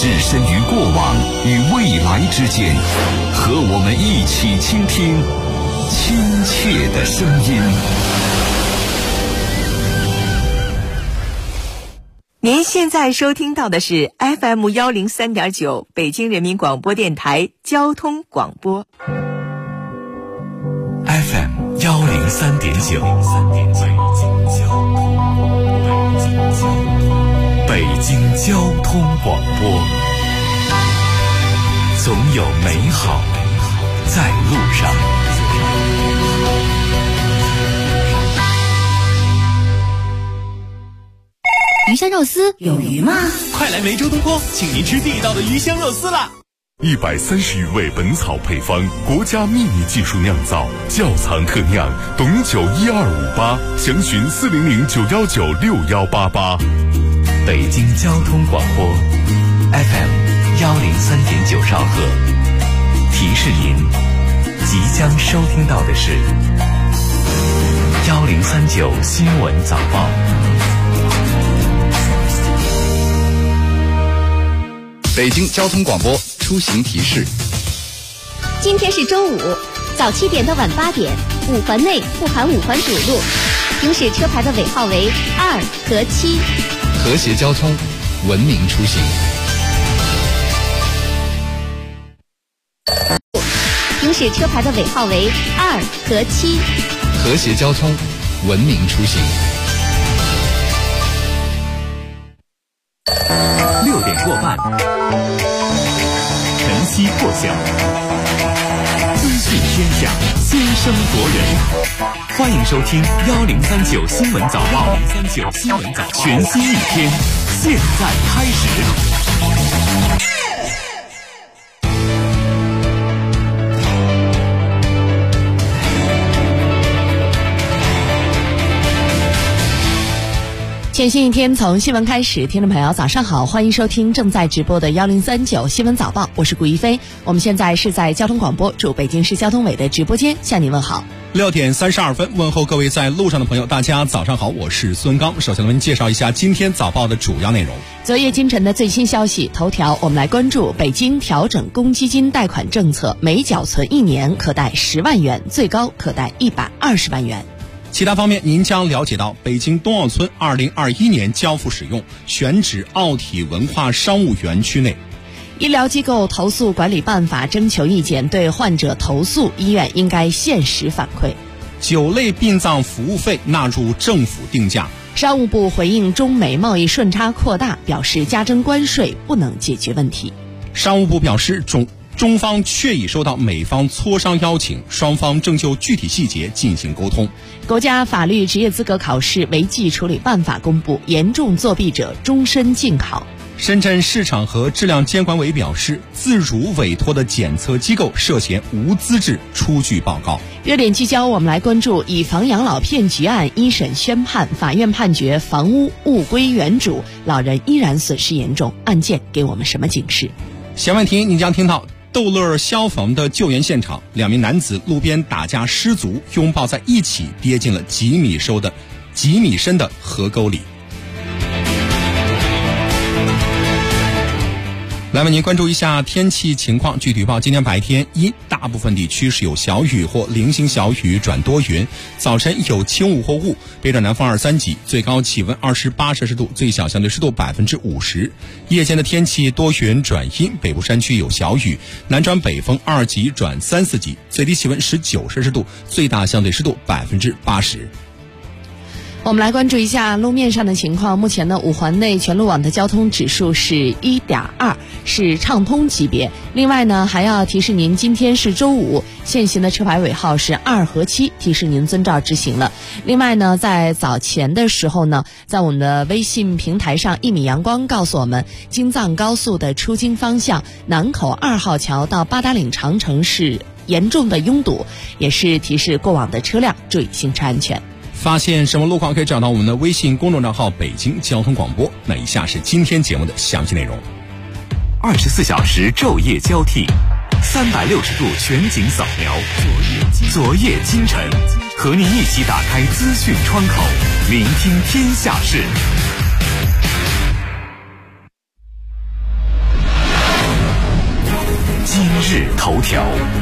置身于过往与未来之间，和我们一起倾听亲切的声音。 您现在收听到的是 FM 103.9北京人民广播电台交通广播。 FM 103.9，北京交通广播，总有美好在路上。 鱼香肉丝有鱼吗？ 快来梅州东坡，请您吃地道的鱼香肉丝啦 ！130余味本草配方，国家秘密技术酿造，窖藏特酿，董酒1258，详询400-919-6188。 北京交通广播 FM 103.9兆赫，提示您即将收听到的是1039新闻早报。 北京交通广播出行提示： 今天是周五，早7点到晚8点，5环内不含5环主路，行驶车牌的尾号为2和7。 和谐交通，文明出行。 行驶车牌的尾号为2和7。 和谐交通，文明出行。 6点过半，晨曦破晓，资讯天下，先声夺人。欢迎收听1039新闻早报，1039新闻早报，全新一天，现在开始。 全新一天从新闻开始，听众朋友早上好，欢迎收听正在直播的1039新闻早报，我是顾一飞。我们现在是在交通广播驻北京市交通委的直播间向您问好。 6点32分，问候各位在路上的朋友，大家早上好，我是孙刚。首先我们介绍一下今天早报的主要内容。 昨夜今晨的最新消息，头条我们来关注北京调整公积金贷款政策，每缴存1年可贷10万元，最高可贷120万元。 其他方面，您将了解到北京冬奥村2021年交付使用，选址奥体文化商务园区内。 医疗机构投诉管理办法征求意见，对患者投诉，医院应该限时反馈。 酒类殡葬服务费纳入政府定价。 商务部回应中美贸易顺差扩大，表示加征关税不能解决问题。 商务部表示，中方确已收到美方磋商邀请，双方正就具体细节进行沟通。 国家法律职业资格考试违纪处理办法公布，严重作弊者终身禁考。 深圳市场和质量监管委表示，自主委托的检测机构涉嫌无资质出具报告。 热点聚焦，我们来关注以房养老骗局案一审宣判，法院判决房屋物归原主，老人依然损失严重，案件给我们什么警示？ 闲问题你将听到逗乐消防的救援现场，2名男子路边打架失足，拥抱在一起，跌进了几米深的河沟里。来为您关注一下天气情况。据预报，今天白天因大部分地区是有小雨或零星小雨转多云，早晨有轻雾或雾，北转南风2、3级，最高气温28摄氏度，最小相对湿度50%。夜间的天气多云转阴，北部山区有小雨，南转北风2级转3、4级，最低气温19摄氏度，最大相对湿度80%。 我们来关注一下路面上的情况。目前呢，5环内全路网的交通指数是 1.2， 是畅通级别。另外呢，还要提示您，今天是周五，现行的车牌尾号是2和7，提示您遵照执行了。另外呢，在早前的时候呢，在我们的微信平台上，1米阳光告诉我们，京藏高速的出京方向南口2号桥到八达岭长城是严重的拥堵，也是提示过往的车辆注意行车安全。 发现什么路况可以找到我们的微信公众账号北京交通广播。那以下是今天节目的详细内容。 24小时昼夜交替，360度全景扫描，昨夜今晨，和您一起打开资讯窗口，聆听天下事。 日头条。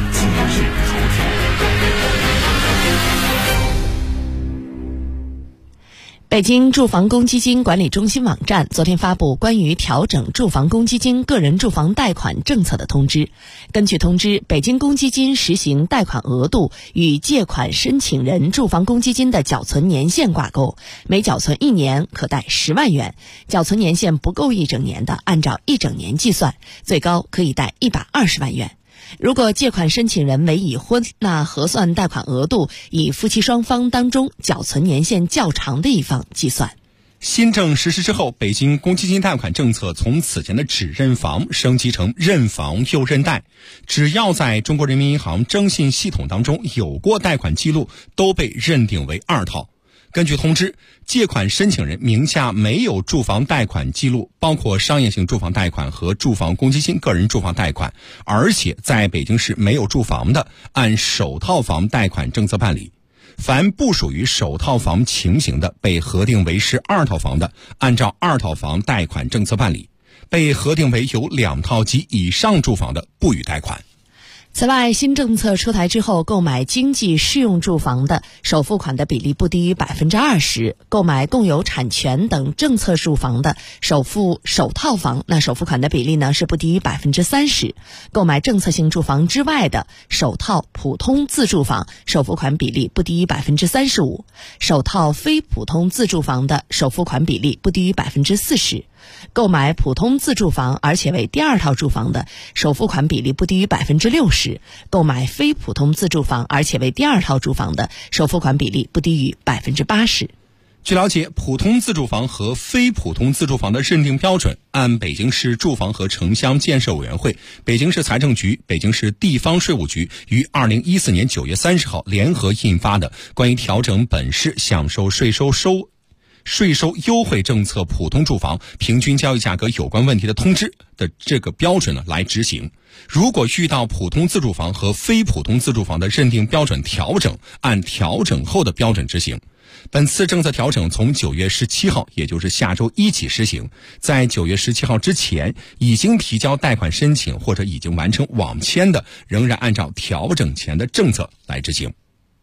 北京住房公积金管理中心网站昨天发布关于调整住房公积金个人住房贷款政策的通知。根据通知，北京公积金实行贷款额度与借款申请人住房公积金的缴存年限挂钩，每缴存1年可贷10万元，缴存年限不够1整年的，按照1整年计算，最高可以贷120万元。如果借款申请人为已婚，那核算贷款额度以夫妻双方当中缴存年限较长的一方计算。 新政实施之后，北京公积金贷款政策从此前的只认房升级成认房又认贷，只要在中国人民银行征信系统当中有过贷款记录，都被认定为2套。根据通知，借款申请人名下没有住房贷款记录，包括商业性住房贷款和住房公积金个人住房贷款，而且在北京市没有住房的，按首套房贷款政策办理。凡不属于首套房情形的，被核定为是2套房的，按照2套房贷款政策办理。被核定为有2套及以上住房的，不予贷款。 此外，新政策出台之后，购买经济适用住房的首付款的比例不低于 20%， 购买共有产权等政策住房的首套房，那首付款的比例呢是不低于 30%， 购买政策性住房之外的首套普通自住房，首付款比例不低于 35%， 首套非普通自住房的首付款比例不低于 40%。购买普通自住房而且为第2套住房的，首付款比例不低于 60%， 购买非普通自住房而且为第2套住房的，首付款比例不低于 80%。 据了解，普通自住房和非普通自住房的认定标准，按北京市住房和城乡建设委员会、北京市财政局、北京市地方税务局于2014年9月30号联合印发的关于调整本市享受税收优惠政策普通住房平均交易价格有关问题的通知的这个标准呢来执行。如果遇到普通自住房和非普通自住房的认定标准调整，按调整后的标准执行。本次政策调整从9月17号，也就是下周一起实行。在9月17号之前已经提交贷款申请或者已经完成网签的，仍然按照调整前的政策来执行。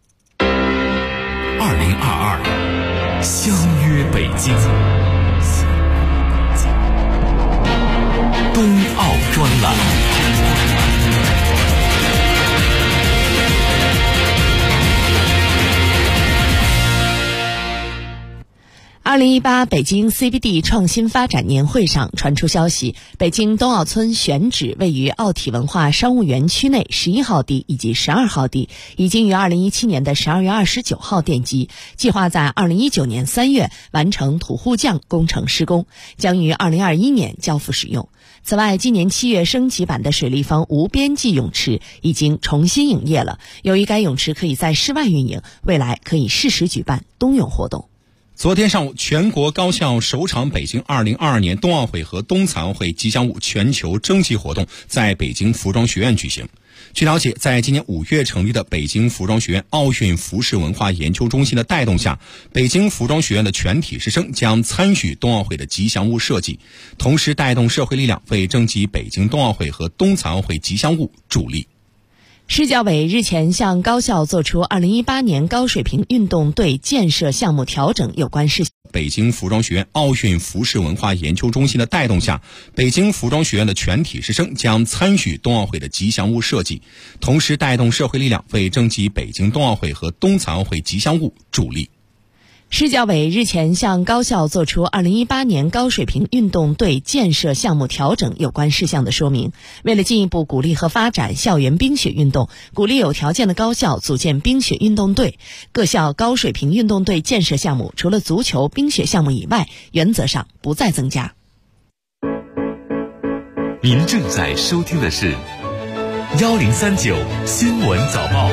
2022相约北京，冬奥专栏。 2018北京 CBD 创新发展年会上传出消息，北京冬奥村选址位于奥体文化商务园区内11号地以及12号地，已经于2017年的12月29号奠基，计划在2019年3月完成土护匠工程施工，将于2021年交付使用。此外，今年7月升级版的水立方无边际泳池已经重新营业了，由于该泳池可以在室外运营，未来可以适时举办冬泳活动。 昨天上午，全国高校首场北京2022年冬奥会和冬残奥会吉祥物全球征集活动在北京服装学院举行。据了解，在今年5月成立的北京服装学院奥运服饰文化研究中心的带动下，北京服装学院的全体师生将参与冬奥会的吉祥物设计，同时带动社会力量为征集北京冬奥会和冬残奥会吉祥物助力。 市教委日前向高校作出2018年高水平运动队建设项目调整有关事项。 北京服装学院奥运服饰文化研究中心的带动下，北京服装学院的全体师生将参与冬奥会的吉祥物设计，同时带动社会力量为征集北京冬奥会和冬残奥会吉祥物助力。 市教委日前向高校作出2018年高水平运动队建设项目调整有关事项的说明。为了进一步鼓励和发展校园冰雪运动，鼓励有条件的高校组建冰雪运动队，各校高水平运动队建设项目除了足球、冰雪项目以外，原则上不再增加。 您正在收听的是1039新闻早报。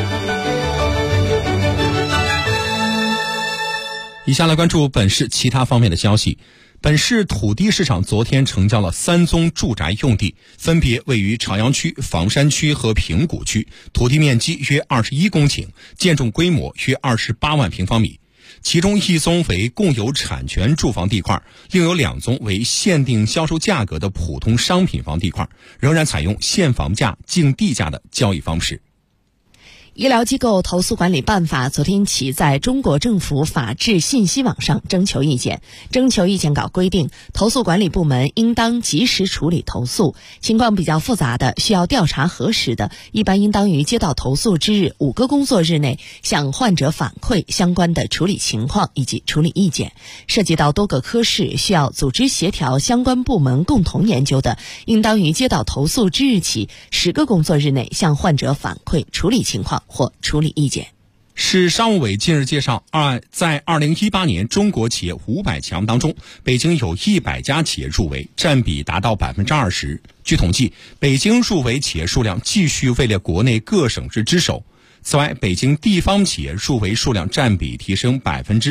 以下来关注本市其他方面的消息。本市土地市场昨天成交了3宗住宅用地，分别位于朝阳区、房山区和平谷区，土地面积约21公顷，建筑规模约28万平方米。 其中1宗为共有产权住房地块，另有2宗为限定销售价格的普通商品房地块，仍然采用限房价、竞地价的交易方式。 医疗机构投诉管理办法昨天起在中国政府法制信息网上征求意见。征求意见稿规定，投诉管理部门应当及时处理投诉，情况比较复杂的、需要调查核实的，一般应当于接到投诉之日5个工作日内向患者反馈相关的处理情况以及处理意见。涉及到多个科室，需要组织协调相关部门共同研究的，应当于接到投诉之日起10个工作日内向患者反馈处理情况或处理意见。 市商务委近日介绍，在2018年中国企业500强当中，北京有100家企业入围，占比达到 20%。据统计，北京入围企业数量继续位列国内各省市之首。此外，北京地方企业入围数量占比提升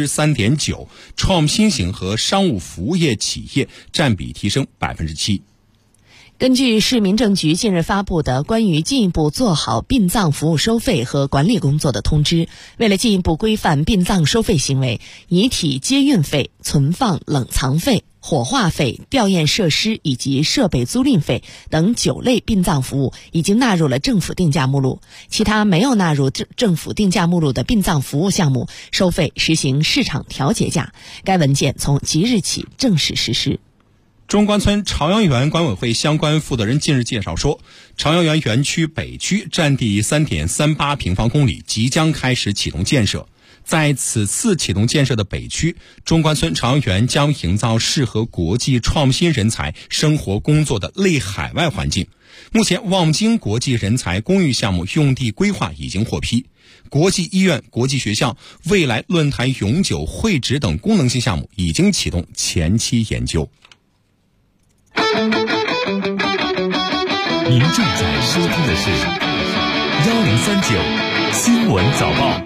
3.9%， 创新型和商务服务业企业占比提升 7%。 根据市民政局近日发布的关于进一步做好殡葬服务收费和管理工作的通知，为了进一步规范殡葬收费行为，遗体接运费、存放冷藏费、火化费、吊唁设施以及设备租赁费等9类殡葬服务已经纳入了政府定价目录，其他没有纳入政府定价目录的殡葬服务项目收费实行市场调节价。该文件从即日起正式实施。 中关村朝阳园管委会相关负责人近日介绍说，朝阳园园区北区占地 3.38 平方公里，即将开始启动建设。在此次启动建设的北区，中关村朝阳园将营造适合国际创新人才生活工作的类海外环境。目前，望京国际人才公寓项目用地规划已经获批，国际医院、国际学校、未来论坛永久会址等功能性项目已经启动前期研究。 您正在收听的是1039新闻早报。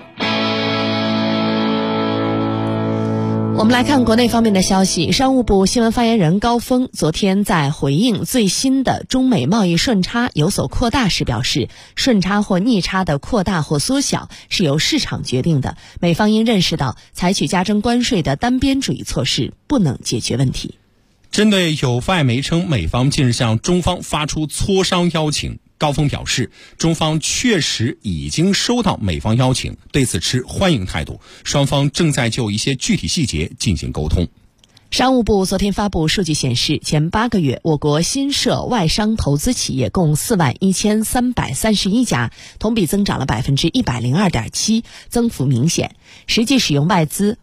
我们来看国内方面的消息。商务部新闻发言人高峰昨天在回应最新的中美贸易顺差有所扩大时表示，顺差或逆差的扩大或缩小是由市场决定的，美方应认识到采取加征关税的单边主义措施不能解决问题。 针对有外媒称美方近日向中方发出磋商邀请，高峰表示，中方确实已经收到美方邀请，对此持欢迎态度，双方正在就一些具体细节进行沟通。 商务部昨天发布数据显示，前8个月我国新设外商投资企业共41331家，同比增长了 102.7%， 增幅明显。实际使用外资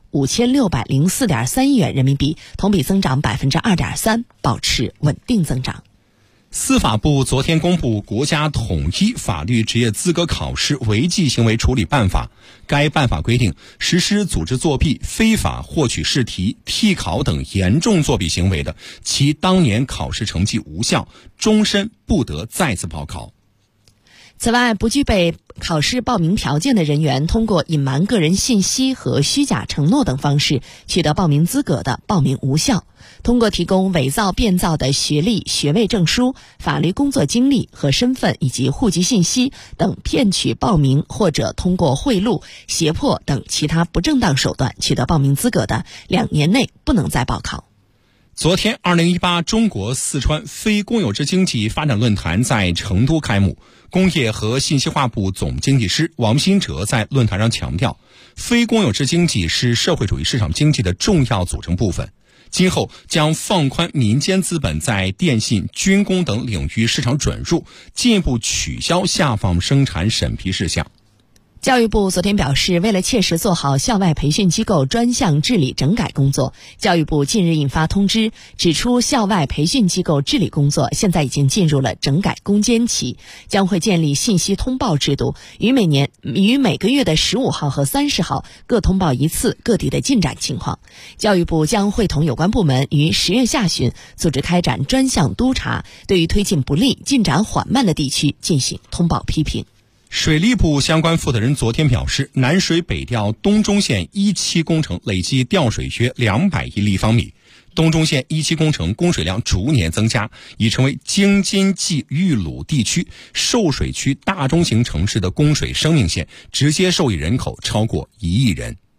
5604.3亿元人民币，同比增长 2.3%， 保持稳定增长。 司法部昨天公布国家统一法律职业资格考试违纪行为处理办法。该办法规定，实施组织作弊、非法获取试题、替考等严重作弊行为的，其当年考试成绩无效，终身不得再次报考。 此外，不具备考试报名条件的人员，通过隐瞒个人信息和虚假承诺等方式取得报名资格的，报名无效。通过提供伪造、变造的学历、学位证书、法律工作经历和身份以及户籍信息等骗取报名，或者通过贿赂、胁迫等其他不正当手段取得报名资格的，2年内不能再报考。 昨天2018中国四川非公有制经济发展论坛在成都开幕，工业和信息化部总经济师王新哲在论坛上强调，非公有制经济是社会主义市场经济的重要组成部分，今后将放宽民间资本在电信、军工等领域市场准入，进一步取消下放生产审批事项。 教育部昨天表示，为了切实做好校外培训机构专项治理整改工作，教育部近日印发通知，指出校外培训机构治理工作现在已经进入了整改攻坚期，将会建立信息通报制度，于每个月的15号和30号各通报一次各地的进展情况。教育部将会同有关部门于10月下旬组织开展专项督查，对于推进不利、进展缓慢的地区进行通报批评。 水利部相关负责人昨天表示，南水北调东中线1期工程累计调水约200亿立方米，东中线1期工程供水量逐年增加，已成为京津冀豫鲁地区受水区大中型城市的供水生命线，直接受益人口超过1亿人。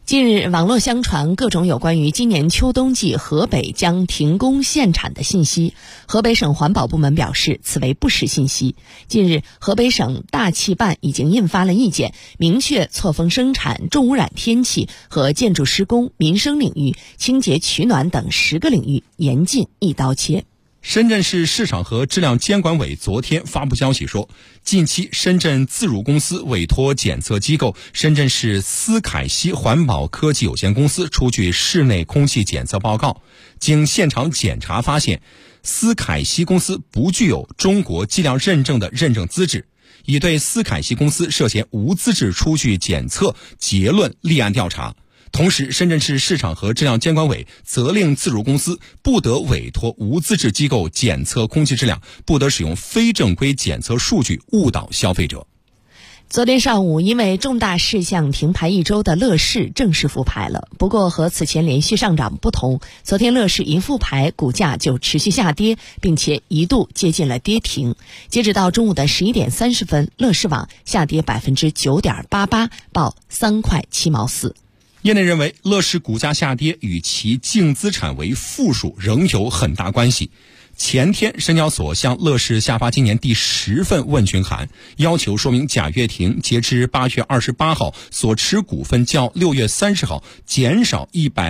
近日，网络相传各种有关于今年秋冬季河北将停工限产的信息。河北省环保部门表示，此为不实信息。近日，河北省大气办已经印发了意见，明确错峰生产、重污染天气和建筑施工、民生领域、清洁取暖等10个领域严禁一刀切。 深圳市市场和质量监管委昨天发布消息说，近期深圳自乳公司委托检测机构深圳市斯凯西环保科技有限公司出具室内空气检测报告，经现场检查发现，斯凯西公司不具有中国计量认证的认证资质，已对斯凯西公司涉嫌无资质出具检测结论立案调查。同时，深圳市市场和质量监管委责令自乳公司不得委托无资质机构检测空气质量，不得使用非正规检测数据误导消费者。 昨天上午，因为重大事项停牌1周的乐视正式复牌了。不过和此前连续上涨不同，昨天乐视一复牌，股价就持续下跌，并且一度接近了跌停。截止到中午的11点30分，乐视网下跌 9.88%， 报3块7毛4。 业内认为，乐视股价下跌与其净资产为负数仍有很大关系。前天，深交所向乐视下发今年第10份问询函，要求说明贾跃亭截至8月28号所持股份较6月30号减少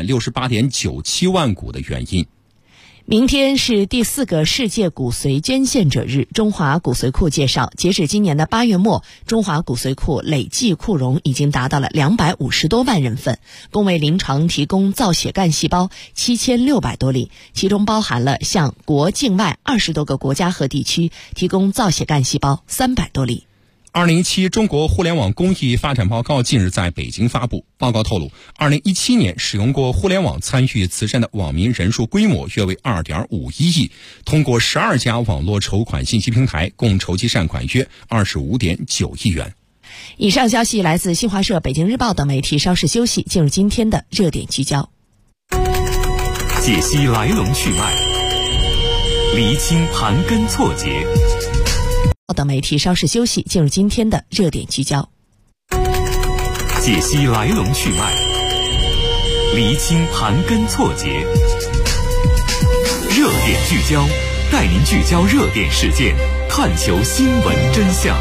168.97万股的原因。 明天是第4个世界骨髓捐献者日。中华骨髓库介绍，截止今年的8月末，中华骨髓库累计库容已经达到了250多万人份，共为临床提供造血干细胞7600多例，其中包含了向国境外20多个国家和地区提供造血干细胞300多例。 2017中国互联网工艺发展报告近日在北京发布。报告透露，2017年使用过互联网参与慈善的网民人数规模约为2.51亿，通过12家网络筹款信息平台，共筹集善款约25.9亿元。 以上消息来自新华社、北京日报等媒体。稍事休息，进入今天的热点聚焦， 解析来龙去脉，厘清盘根错节。 等媒体稍事休息，进入今天的热点聚焦， 解析来龙去脉，厘清盘根错节。热点聚焦，带您聚焦热点事件，探求新闻真相。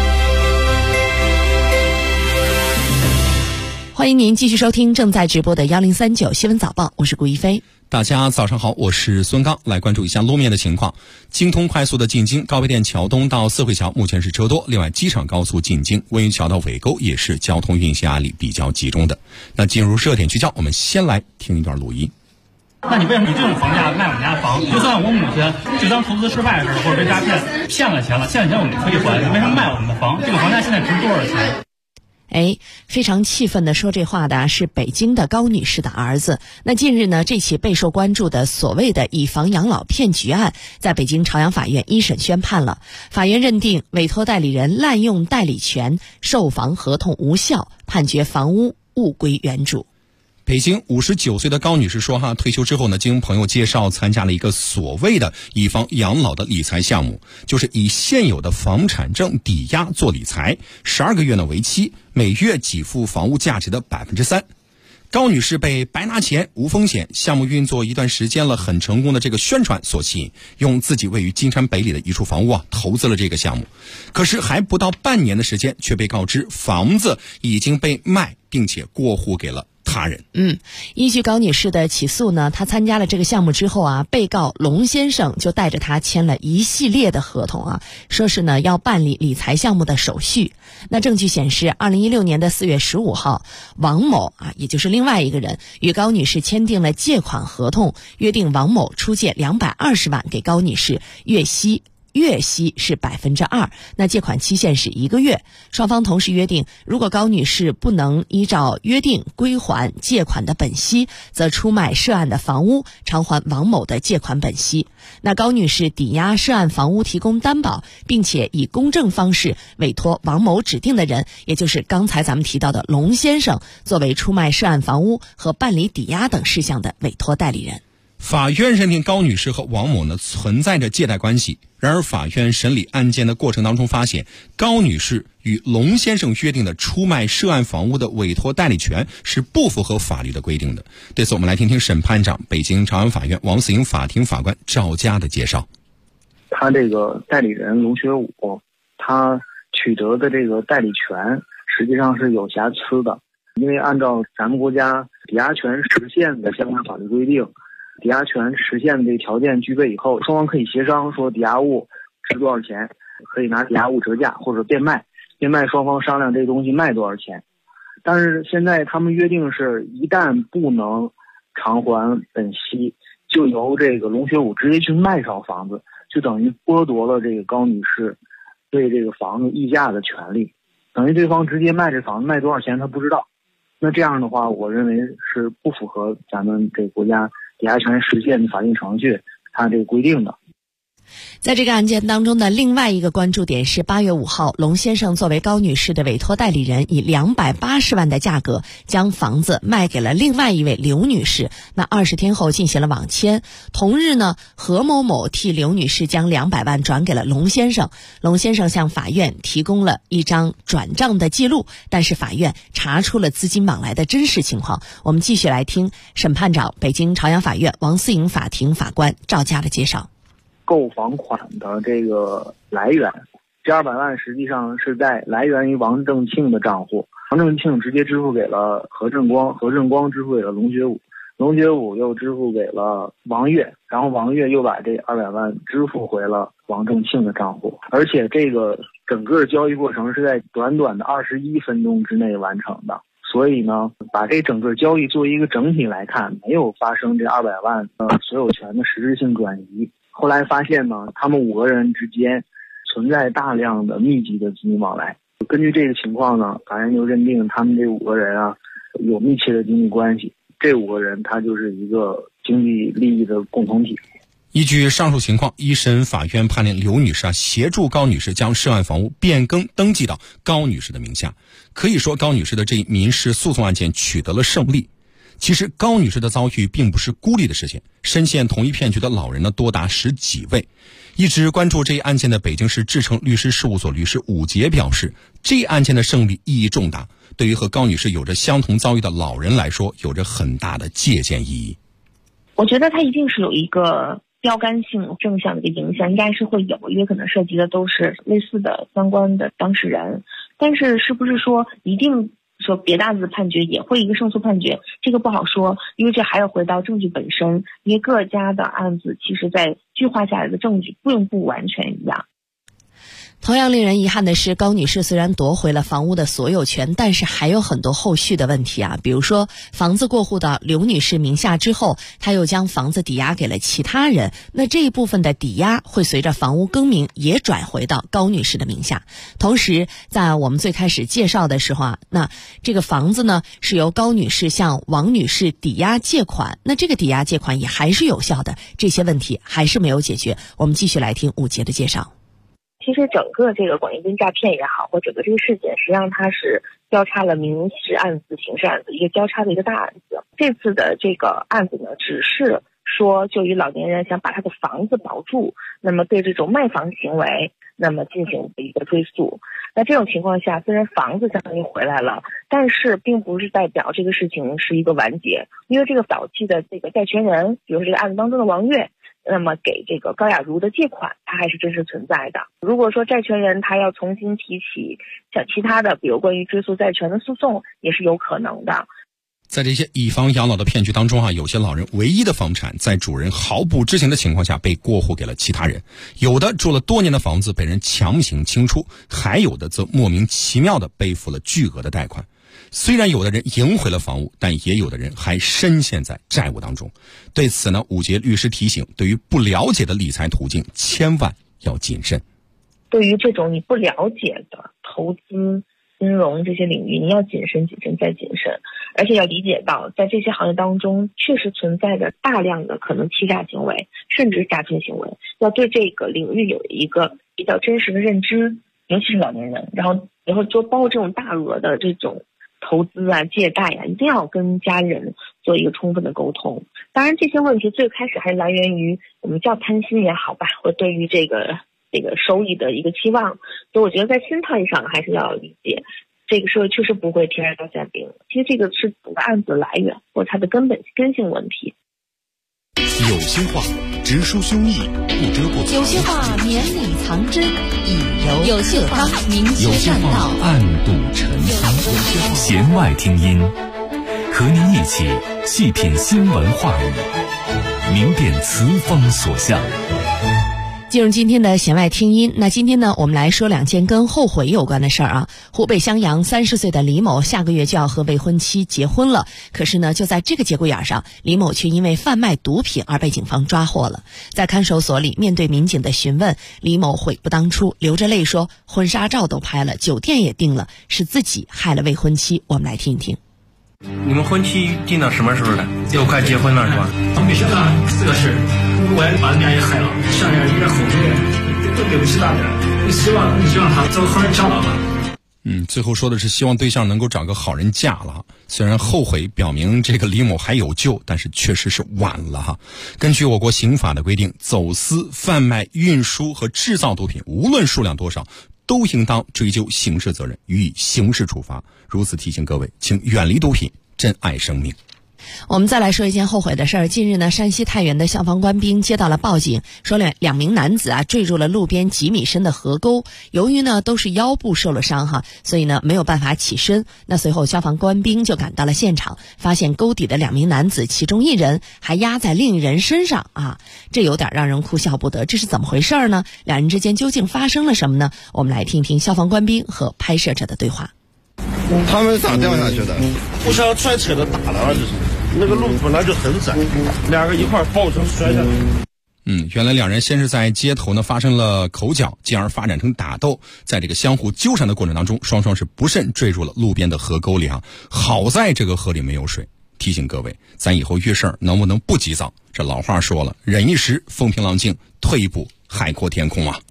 欢迎您继续收听正在直播的1039新闻早报，我是顾一飞。 大家早上好，我是孙刚，来关注一下路面的情况。京通快速的进京高碑店桥东到四惠桥目前是车多，另外机场高速进京温榆桥到尾沟也是交通运行压力比较集中的。那进入热点聚焦，我们先来听一段录音。 那你为什么以这种房价卖我们家房？就算我母亲就当投资失败似的，或者被诈骗了钱了，欠了钱我们可以还，你为什么卖我们的房？这个房价现在值多少钱？ 非常气愤地说这话的是北京的高女士的儿子。那近日呢，这起备受关注的所谓的以房养老骗局案，在北京朝阳法院一审宣判了。法院认定委托代理人滥用代理权，售房合同无效，判决房屋物归原主。 北京59岁的高女士说退休之后呢，经朋友介绍参加了一个所谓的以房养老的理财项目，就是以现有的房产证抵押做理财，12个月呢为期，每月给付房屋价值的3%。高女士被白拿钱无风险项目运作一段时间了，很成功的这个宣传所吸引，用自己位于金山北里的一处房屋投资了这个项目。可是还不到半年的时间，却被告知房子已经被卖，并且过户给了他人。 依据高女士的起诉呢，她参加了这个项目之后被告龙先生就带着她签了一系列的合同说是呢要办理理财项目的手续。那证据显示，2016年的4月15号，王某也就是另外一个人与高女士签订了借款合同，约定王某出借220万给高女士，月息是2%，那借款期限是1个月。双方同时约定，如果高女士不能依照约定归还借款的本息，则出卖涉案的房屋，偿还王某的借款本息。那高女士抵押涉案房屋提供担保，并且以公证方式委托王某指定的人，也就是刚才咱们提到的龙先生，作为出卖涉案房屋和办理抵押等事项的委托代理人。 法院认定高女士和王某呢存在着借贷关系，然而法院审理案件的过程当中发现，高女士与龙先生约定的出卖涉案房屋的委托代理权是不符合法律的规定的。对此，我们来听听审判长、北京朝阳法院王四营法庭法官赵佳的介绍。 他这个代理人龙学武，他取得的这个代理权实际上是有瑕疵的，因为按照咱们国家抵押权实现的相关法律规定，抵押权实现的这个条件具备以后，双方可以协商说抵押物值多少钱，可以拿抵押物折价或者变卖，双方商量这个东西卖多少钱。但是现在他们约定是一旦不能偿还本息，就由这个龙学武直接去卖上房子，就等于剥夺了这个高女士对这个房子议价的权利，等于对方直接卖这房子卖多少钱他不知道。那这样的话，我认为是不符合咱们这个国家抵押权实现的法定程序它这个规定的。 在这个案件当中的另外一个关注点是8月5号，龙先生作为高女士的委托代理人，以280万的价格将房子卖给了另外一位刘女士。那20天后进行了网签。同日呢，何某某替刘女士将200万转给了龙先生。龙先生向法院提供了一张转账的记录，但是法院查出了资金往来的真实情况。我们继续来听审判长、北京朝阳法院王四营法庭法官赵佳的介绍。 购房款的这个来源，这200万实际上是来源于王正庆的账户，王正庆直接支付给了何振光，何振光支付给了龙学武，龙学武又支付给了王悦，然后王悦又把这200万支付回了王正庆的账户。而且这个整个交易过程是在短短的21分钟之内完成的，所以呢，把这整个交易作为一个整体来看，没有发生这200万所有权的实质性转移。后来发现呢，他们5个人之间存在大量的密集的资金往来。根据这个情况呢，法院就认定他们这5个人啊有密切的经济关系，这5个人他就是一个经济利益的共同体。 依据上述情况，一审法院判令刘女士协助高女士将涉案房屋变更登记到高女士的名下。可以说，高女士的这一民事诉讼案件取得了胜利。其实高女士的遭遇并不是孤立的事情，深陷同一骗局的老人呢多达10几位。一直关注这一案件的北京市志诚律师事务所律师武杰表示，这一案件的胜利意义重大，对于和高女士有着相同遭遇的老人来说，有着很大的借鉴意义。 我觉得它一定是有一个标杆性正向的一个影响，应该是会有，因为可能涉及的都是类似的相关的当事人。但是是不是说一定说别的案子判决也会一个胜诉判决，这个不好说，因为这还要回到证据本身，因为各家的案子其实在具化下来的证据并不完全一样。 同样令人遗憾的是，高女士虽然夺回了房屋的所有权，但是还有很多后续的问题啊。比如说，房子过户到刘女士名下之后，她又将房子抵押给了其他人，那这一部分的抵押会随着房屋更名也转回到高女士的名下。同时，在我们最开始介绍的时候啊，那这个房子呢是由高女士向王女士抵押借款，那这个抵押借款也还是有效的，这些问题还是没有解决。我们继续来听武杰的介绍。 其实整个这个广义跟诈骗也好，或整个这个事件，实际上它是交叉了民事案子、刑事案子一个交叉的一个大案子。这次的这个案子呢，只是说就以老年人想把他的房子保住，那么对这种卖房行为，那么进行一个追诉。那这种情况下，虽然房子相当于回来了，但是并不是代表这个事情是一个完结，因为这个早期的这个债权人，比如说这个案子当中的王悦，那么给这个高雅茹的借款，它还是真实存在的。如果说债权人他要重新提起像其他的，比如关于追诉债权的诉讼，也是有可能的。 在这些以房养老的骗局当中啊，有些老人唯一的房产在主人毫不知情的情况下被过户给了其他人，有的住了多年的房子被人强行清出，还有的则莫名其妙的背负了巨额的贷款。虽然有的人赢回了房屋，但也有的人还深陷在债务当中。对此呢，武杰律师提醒，对于不了解的理财途径，千万要谨慎。 对于这种你不了解的投资、金融这些领域，你要谨慎、谨慎再谨慎，而且要理解到，在这些行业当中，确实存在着大量的可能欺诈行为，甚至诈骗行为。要对这个领域有一个比较真实的认知，尤其是老年人，然后就包括这种大额的这种投资啊、借贷啊，一定要跟家人做一个充分的沟通。当然，这些问题最开始还是来源于我们叫贪心也好吧，或对于这个收益的一个期望。所以我觉得在心态上还是要理解，这个社会确实不会天上掉馅饼。其实这个是整个案子来源或者它的根性问题。 有些话直抒胸臆，不遮不藏； 有些话绵里藏针，以柔有些话明有些确善道话。暗度陈仓。弦外听音，和您一起细品新闻话语，明辨词风所向。 进入今天的弦外听音，那今天呢，我们来说两件跟后悔有关的事儿啊。湖北襄阳30岁的李某下个月就要和未婚妻结婚了，可是呢，就在这个节骨眼上，李某却因为贩卖毒品而被警方抓获了。在看守所里，面对民警的询问，李某悔不当初，流着泪说婚纱照都拍了，酒店也订了，是自己害了未婚妻。我们来听一听。 你们婚期定到什么时候的？就快结婚了是吧？ 没想到这个事儿，我也把人家也害了，上面有点后悔，都对不起大家。希望他找好人嫁了吧。 最后说的是希望对象能够找个好人嫁了。虽然后悔表明这个李某还有救，但是确实是晚了哈。根据我国刑法的规定，走私、贩卖、运输和制造毒品，无论数量多少，都应当追究刑事责任，予以刑事处罚。如此提醒各位，请远离毒品，珍爱生命。 我们再来说一件后悔的事儿。近日呢，山西太原的消防官兵接到了报警，说两名男子坠入了路边几米深的河沟，由于呢都是腰部受了伤哈，所以呢没有办法起身。那随后消防官兵就赶到了现场，发现沟底的两名男子，其中一人还压在另一人身上啊，这有点让人哭笑不得。这是怎么回事呢？两人之间究竟发生了什么呢？我们来听听消防官兵和拍摄者的对话。 他们咋掉下去的？ 互相踹车的打了，这是那个路本来就很窄，两个一块抱着摔下来。 原来两人先是在街头呢发生了口角，进而发展成打斗，在这个相互纠缠的过程当中，双方是不慎坠入了路边的河沟里啊。好在这个河里没有水。提醒各位，咱以后遇事儿能不能不急躁？这老话说了，忍一时风平浪静，退一步海阔天空啊。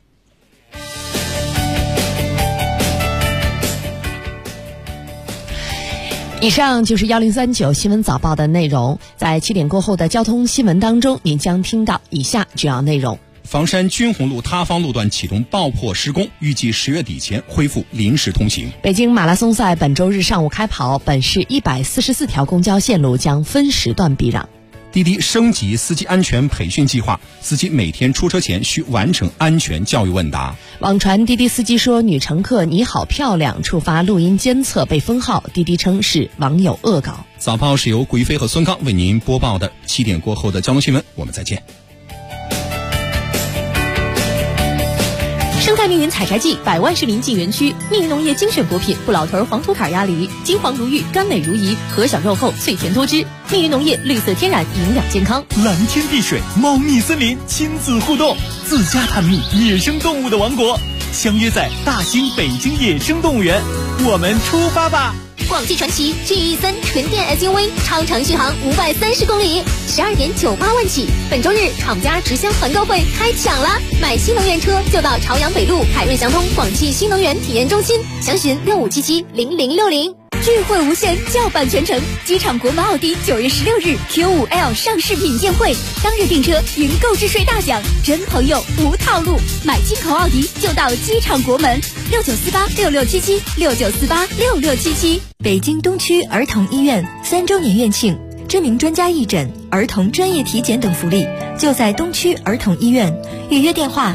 以上就是1039新闻早报的内容。在7点过后的交通新闻当中，您将听到以下主要内容： 房山军红路塌方路段启动爆破施工，预计10月底前恢复临时通行。 北京马拉松赛本周日上午开跑，本市144条公交线路将分时段避让。 滴滴升级司机安全培训计划，司机每天出车前需完成安全教育问答。 网传滴滴司机说女乘客你好漂亮，触发录音监测被封号，滴滴称是网友恶搞。 早报是由古一飞和孙康为您播报的。7点过后的交通新闻，我们再见。 生态密云采摘季，百万市民进园区，密云农业精选果品，不老头黄土坎鸭梨，金黄如玉，甘美如饴，核小肉厚，脆甜多汁。密云农业绿色天然，营养健康。 蓝天碧水，猫蜜森林，亲子互动，自家探秘野生动物的王国，相约在大兴北京野生动物园，我们出发吧！ 广汽传祺 GE3 纯电 SUV 超长续航530公里，12.98万起。本周日厂家直销团购会开抢了，买新能源车就到朝阳北路凯瑞祥通广汽新能源体验中心，详询65770060。 聚会无限，叫办全程。机场国门奥迪9月16日 Q5L 上市品鉴会，当日订车云购置税大奖，真朋友无套路，买进口奥迪就到机场国门，69486677，69486677。北京东区儿童医院3周年院庆，知名专家义诊、儿童专业体检等福利，就在东区儿童医院。预约电话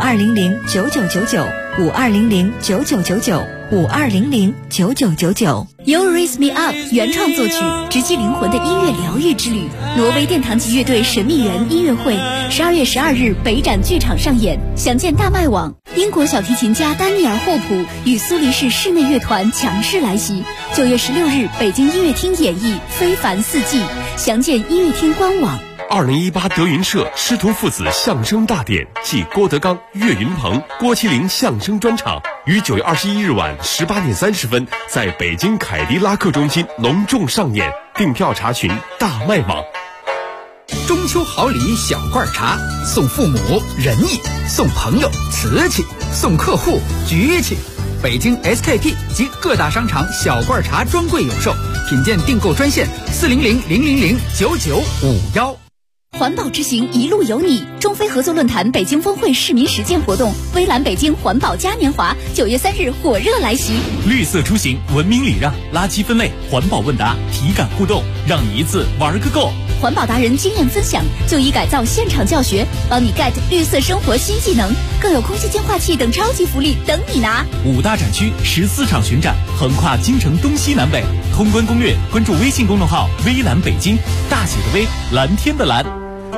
52009999，52009999，52009999。You Raise Me Up 原创作曲，直击灵魂的音乐疗愈之旅。挪威殿堂级乐队神秘人音乐会，12月12日北展剧场上演，详见大麦网。英国小提琴家丹尼尔·霍普与苏黎世室内乐团强势来袭。9月16日北京音乐厅演绎《非凡四季》，详见音乐厅官网。 2018德云社师徒父子相声大典暨郭德纲、岳云鹏、郭麒麟相声专场于9月21日晚18点30分在北京凯迪拉克中心隆重上演，订票查询大麦网。 中秋好礼小罐茶，送父母仁义，送朋友瓷器，送客户局气。 北京 SKP 及各大商场小罐茶专柜有售，品鉴订购专线400-000-9951。 环保之行一路有你，中非合作论坛北京峰会市民实践活动，微蓝北京环保嘉年华9月3日火热来袭。 绿色出行，文明礼让，垃圾分类，环保问答，体感互动，让你一次玩个够。 环保达人经验分享，就医改造现场教学，帮你 get 绿色生活新技能，更有空气净化器等超级福利等你拿。 5大展区14场巡展，横跨京城东西南北。通关攻略，关注微信公众号微蓝北京，大写的微，蓝天的蓝。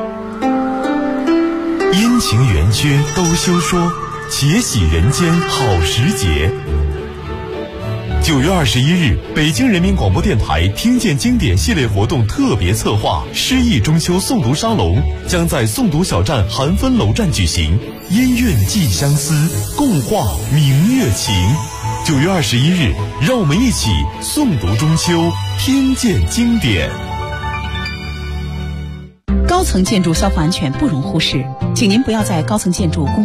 阴晴圆缺都休说，且喜人间好时节。9月21日，北京人民广播电台听见经典系列活动特别策划诗意中秋诵读沙龙将在诵读小站韩芬楼站举行，音韵寄相思，共话明月情。9月21日，让我们一起诵读中秋，听见经典。 高层建筑消防安全不容忽视，请您不要在高层建筑